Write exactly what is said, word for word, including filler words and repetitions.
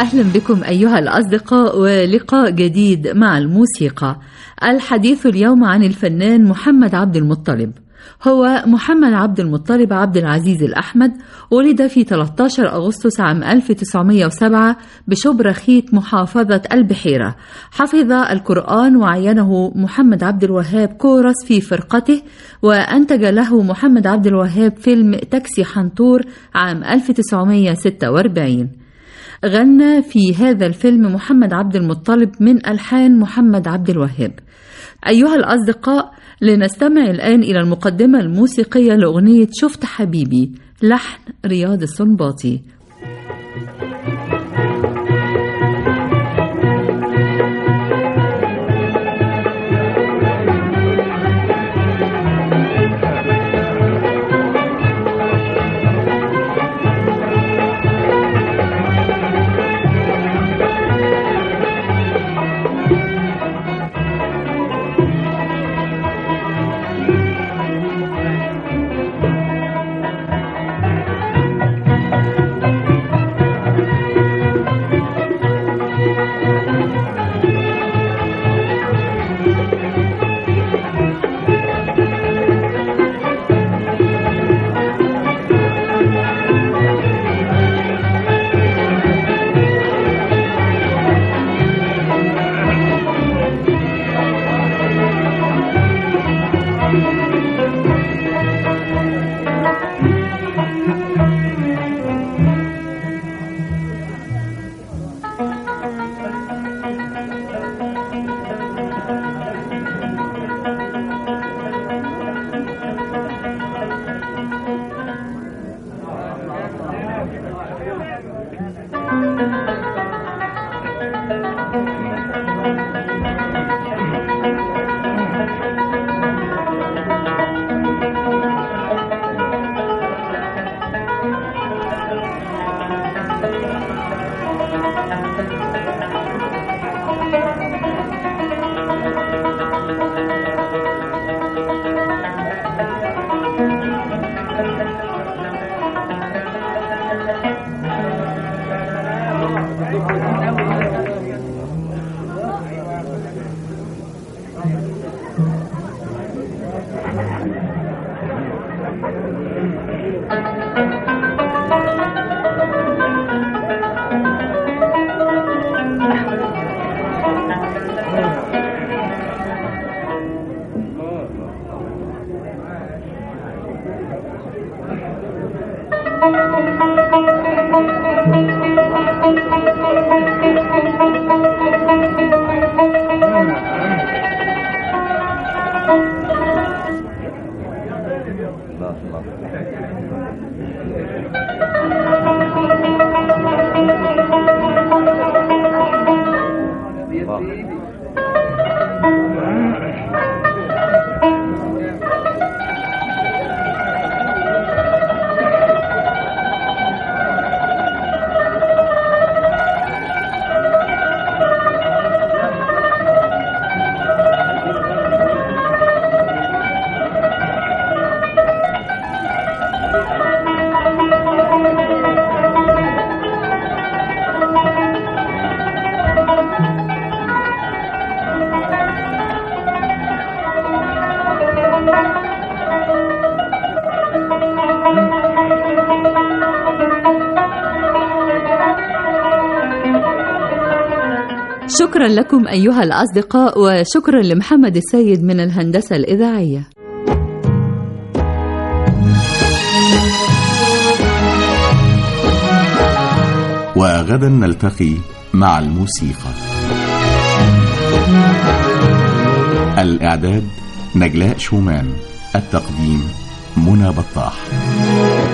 أهلا بكم أيها الأصدقاء ولقاء جديد مع الموسيقى. الحديث اليوم عن الفنان محمد عبد المطلب. هو محمد عبد المطلب عبد العزيز الأحمد، ولد في ثلاثة عشر أغسطس عام ألف وتسعمائة وسبعة بشبرخيت محافظة البحيرة. حفظ القرآن وعينه محمد عبد الوهاب كورس في فرقته، وأنتج له محمد عبد الوهاب فيلم تاكسي حنطور عام ألف وتسعمائة وستة وأربعين. غنى في هذا الفيلم محمد عبد المطلب من ألحان محمد عبد الوهاب. أيها الأصدقاء، لنستمع الآن إلى المقدمة الموسيقية لأغنية شفت حبيبي، لحن رياض السنباطي. شكرا لكم أيها الأصدقاء، وشكرا لمحمد السيد من الهندسة الإذاعية. وغدا نلتقي مع الموسيقى. الإعداد نجلاء شومان، التقديم منى بطاح.